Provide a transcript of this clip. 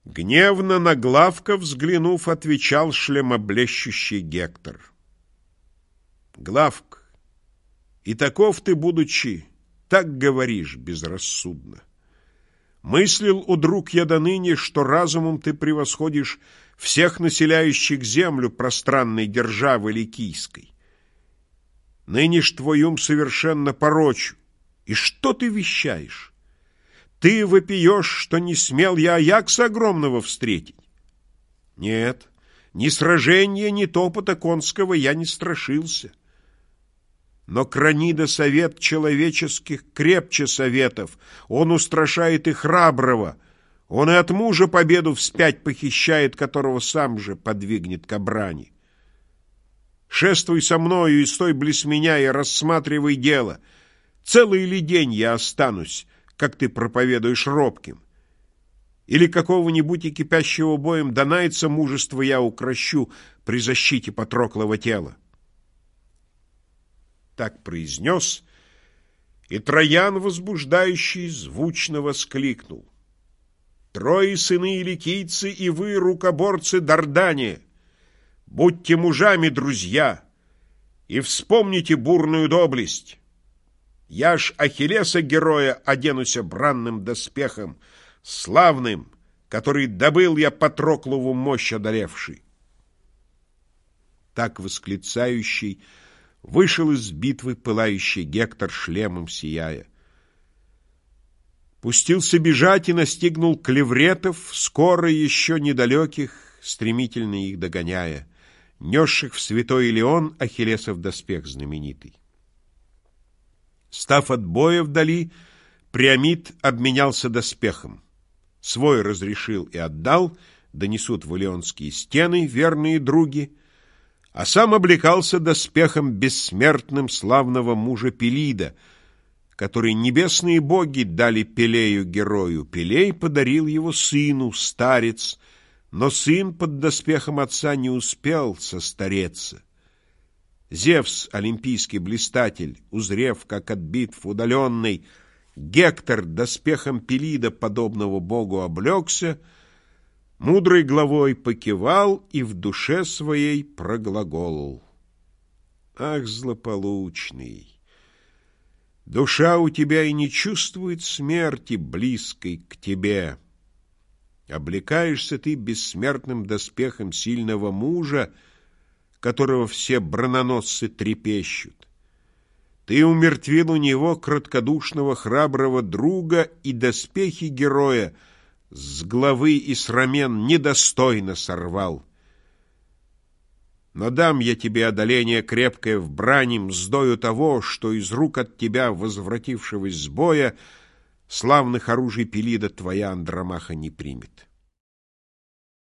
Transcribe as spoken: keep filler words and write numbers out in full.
Гневно на Главка взглянув, отвечал шлемоблещущий Гектор. Главк, и таков ты, будучи, так говоришь безрассудно. Мыслил, о друг, я доныне, что разумом ты превосходишь всех населяющих землю пространной державы Ликийской. Ныне ж твой ум совершенно порочу. И что ты вещаешь? Ты вопиешь, что не смел я Аякса огромного встретить. Нет, ни сражения, ни топота конского я не страшился. Но Кранида совет человеческих крепче советов, он устрашает и храброго, он и от мужа победу вспять похищает, которого сам же подвигнет к брани. Шествуй со мною и стой близ меня и рассматривай дело. Целый ли день я останусь, как ты проповедуешь робким? Или какого-нибудь и кипящего боем донайца мужество я укращу при защите Патроклова тела? Так произнес, и Троян, возбуждающий, звучно воскликнул: «Трое сыны ликийцы, и вы, рукоборцы Дардания, будьте мужами, друзья, и вспомните бурную доблесть. Я ж Ахиллеса героя оденуся бранным доспехом, славным, который добыл я Патроклову мощь одолевший». Так восклицающий вышел из битвы пылающий Гектор, шлемом сияя. Пустился бежать и настигнул клевретов, скоро еще недалеких, стремительно их догоняя, несших в святой Илеон Ахиллесов доспех знаменитый. Став от боя вдали, Приамид обменялся доспехом. Свой разрешил и отдал, донесут в Илеонские стены верные други, а сам облекался доспехом бессмертным славного мужа Пелида, который небесные боги дали Пелею герою. Пелей подарил его сыну, старец, но сын под доспехом отца не успел состареться. Зевс, олимпийский блистатель, узрев, как от битв удаленный Гектор доспехом Пелида, подобного богу, облегся, мудрой главой покивал и в душе своей проглаголол: «Ах, злополучный! Душа у тебя и не чувствует смерти, близкой к тебе. Облекаешься ты бессмертным доспехом сильного мужа, которого все броненосцы трепещут. Ты умертвил у него краткодушного храброго друга, и доспехи героя с главы и с рамен недостойно сорвал. Но дам я тебе одоление крепкое в брани мздою того, что из рук от тебя, возвратившегося с боя, славных оружий Пелида твоя Андромаха не примет».